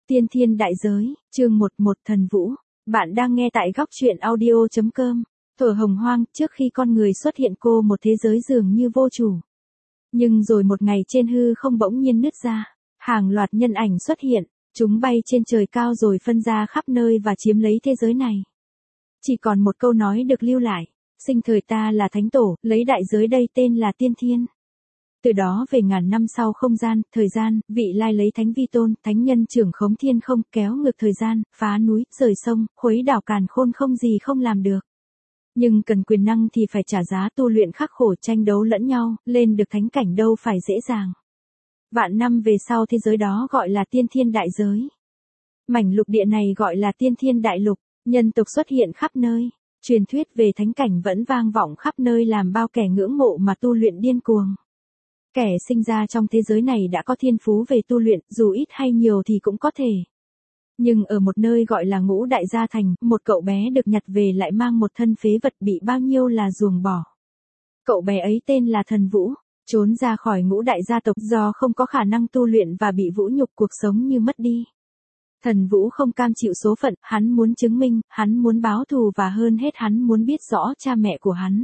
Tiên thiên đại giới, chương 11 Thần Vũ. Bạn đang nghe tại góc truyện audio.com. Thuở hồng hoang, trước khi con người xuất hiện cô một thế giới dường như vô chủ. Nhưng rồi một ngày trên hư không bỗng nhiên nứt ra, hàng loạt nhân ảnh xuất hiện, chúng bay trên trời cao rồi phân ra khắp nơi và chiếm lấy thế giới này. Chỉ còn một câu nói được lưu lại, sinh thời ta là thánh tổ, lấy đại giới đây tên là tiên thiên. Từ đó về ngàn năm sau không gian, thời gian, vị lai lấy thánh vi tôn, thánh nhân trưởng khống thiên không, kéo ngược thời gian, phá núi, rời sông, khuấy đảo càn khôn không gì không làm được. Nhưng cần quyền năng thì phải trả giá tu luyện khắc khổ tranh đấu lẫn nhau, lên được thánh cảnh đâu phải dễ dàng. Vạn năm về sau thế giới đó gọi là tiên thiên đại giới. Mảnh lục địa này gọi là tiên thiên đại lục, nhân tộc xuất hiện khắp nơi. Truyền thuyết về thánh cảnh vẫn vang vọng khắp nơi làm bao kẻ ngưỡng mộ mà tu luyện điên cuồng. Kẻ sinh ra trong thế giới này đã có thiên phú về tu luyện, dù ít hay nhiều thì cũng có thể. Nhưng ở một nơi gọi là Ngũ Đại Gia Thành, một cậu bé được nhặt về lại mang một thân phế vật bị bao nhiêu là ruồng bỏ. Cậu bé ấy tên là Thần Vũ, trốn ra khỏi Ngũ Đại gia tộc do không có khả năng tu luyện và bị vũ nhục cuộc sống như mất đi. Thần Vũ không cam chịu số phận, hắn muốn chứng minh, hắn muốn báo thù và hơn hết hắn muốn biết rõ cha mẹ của hắn.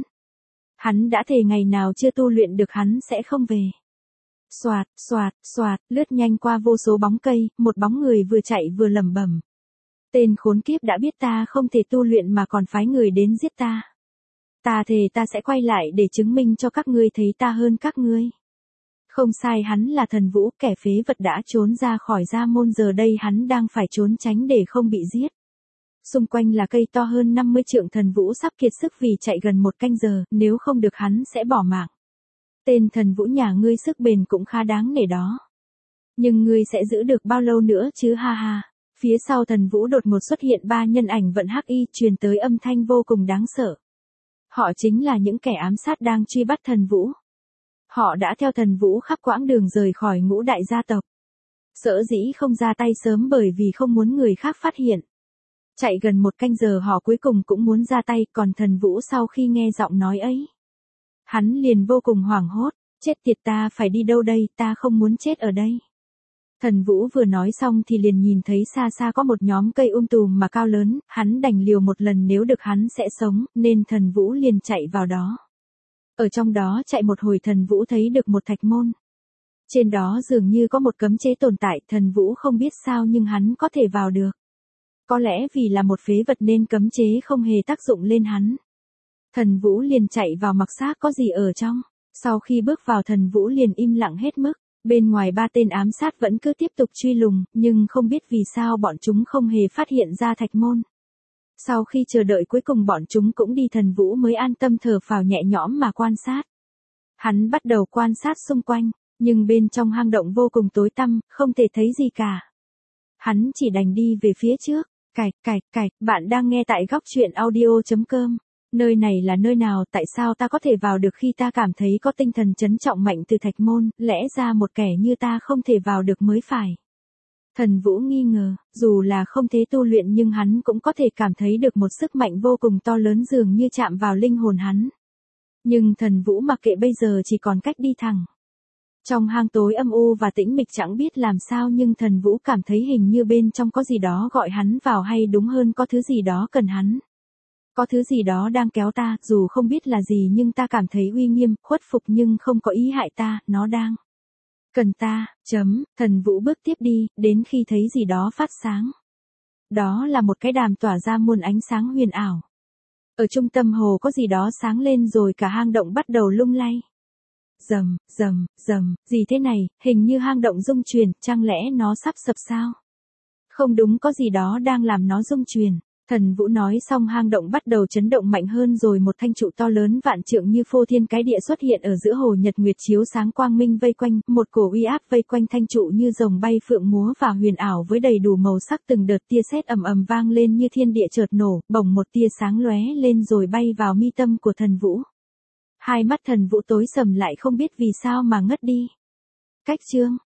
Hắn đã thề ngày nào chưa tu luyện được hắn sẽ không về. Xoạt, xoạt, xoạt, lướt nhanh qua vô số bóng cây, một bóng người vừa chạy vừa lẩm bẩm. Tên khốn kiếp đã biết ta không thể tu luyện mà còn phái người đến giết ta. Ta thề ta sẽ quay lại để chứng minh cho các ngươi thấy ta hơn các ngươi. Không sai, hắn là Thần Vũ, kẻ phế vật đã trốn ra khỏi gia môn, giờ đây hắn đang phải trốn tránh để không bị giết. Xung quanh là cây to hơn 50 trượng. Thần Vũ sắp kiệt sức vì chạy gần một canh giờ, nếu không được hắn sẽ bỏ mạng. Tên Thần Vũ nhà ngươi sức bền cũng khá đáng nể đó. Nhưng ngươi sẽ giữ được bao lâu nữa chứ ha ha. Phía sau Thần Vũ đột ngột xuất hiện ba nhân ảnh vận hắc y, truyền tới âm thanh vô cùng đáng sợ. Họ chính là những kẻ ám sát đang truy bắt Thần Vũ. Họ đã theo Thần Vũ khắp quãng đường rời khỏi Ngũ Đại gia tộc. Sở dĩ không ra tay sớm bởi vì không muốn người khác phát hiện. Chạy gần một canh giờ họ cuối cùng cũng muốn ra tay, còn Thần Vũ sau khi nghe giọng nói ấy, hắn liền vô cùng hoảng hốt, chết tiệt, ta phải đi đâu đây, ta không muốn chết ở đây. Thần Vũ vừa nói xong thì liền nhìn thấy xa xa có một nhóm cây tùm mà cao lớn, hắn đành liều một lần, nếu được hắn sẽ sống, nên Thần Vũ liền chạy vào đó. Ở trong đó chạy một hồi Thần Vũ thấy được một thạch môn. Trên đó dường như có một cấm chế tồn tại, Thần Vũ không biết sao nhưng hắn có thể vào được. Có lẽ vì là một phế vật nên cấm chế không hề tác dụng lên hắn. Thần Vũ liền chạy vào mặc xác có gì ở trong. Sau khi bước vào Thần Vũ liền im lặng hết mức. Bên ngoài ba tên ám sát vẫn cứ tiếp tục truy lùng, nhưng không biết vì sao bọn chúng không hề phát hiện ra thạch môn. Sau khi chờ đợi cuối cùng bọn chúng cũng đi, Thần Vũ mới an tâm thở phào nhẹ nhõm mà quan sát. Hắn bắt đầu quan sát xung quanh, nhưng bên trong hang động vô cùng tối tăm, không thể thấy gì cả. Hắn chỉ đành đi về phía trước. Cạch, bạn đang nghe tại góc truyện audio.com. Nơi này là nơi nào, tại sao ta có thể vào được khi ta cảm thấy có tinh thần trấn trọng mạnh từ thạch môn, lẽ ra một kẻ như ta không thể vào được mới phải. Thần Vũ nghi ngờ, dù là không thể tu luyện nhưng hắn cũng có thể cảm thấy được một sức mạnh vô cùng to lớn dường như chạm vào linh hồn hắn. Nhưng Thần Vũ mặc kệ, bây giờ chỉ còn cách đi thẳng. Trong hang tối âm u và tĩnh mịch chẳng biết làm sao nhưng Thần Vũ cảm thấy hình như bên trong có gì đó gọi hắn vào, hay đúng hơn có thứ gì đó cần hắn. Có thứ gì đó đang kéo ta, dù không biết là gì nhưng ta cảm thấy uy nghiêm, khuất phục nhưng không có ý hại ta, nó đang cần ta. Thần Vũ bước tiếp đi, đến khi thấy gì đó phát sáng. Đó là một cái đàm tỏa ra muôn ánh sáng huyền ảo. Ở trung tâm hồ có gì đó sáng lên rồi cả hang động bắt đầu lung lay. Rầm, gì thế này, hình như hang động rung chuyển, chẳng lẽ nó sắp sập sao? Không đúng, có gì đó đang làm nó rung chuyển. Thần Vũ nói xong hang động bắt đầu chấn động mạnh hơn, rồi một thanh trụ to lớn vạn trượng như phô thiên cái địa xuất hiện ở giữa hồ, nhật nguyệt chiếu sáng quang minh vây quanh, một cổ uy áp vây quanh thanh trụ như rồng bay phượng múa và huyền ảo với đầy đủ màu sắc, từng đợt tia sét ầm ầm vang lên như thiên địa chợt nổ, bỗng một tia sáng lóe lên rồi bay vào mi tâm của Thần Vũ. Hai mắt Thần Vũ tối sầm lại, không biết vì sao mà ngất đi. Cách chương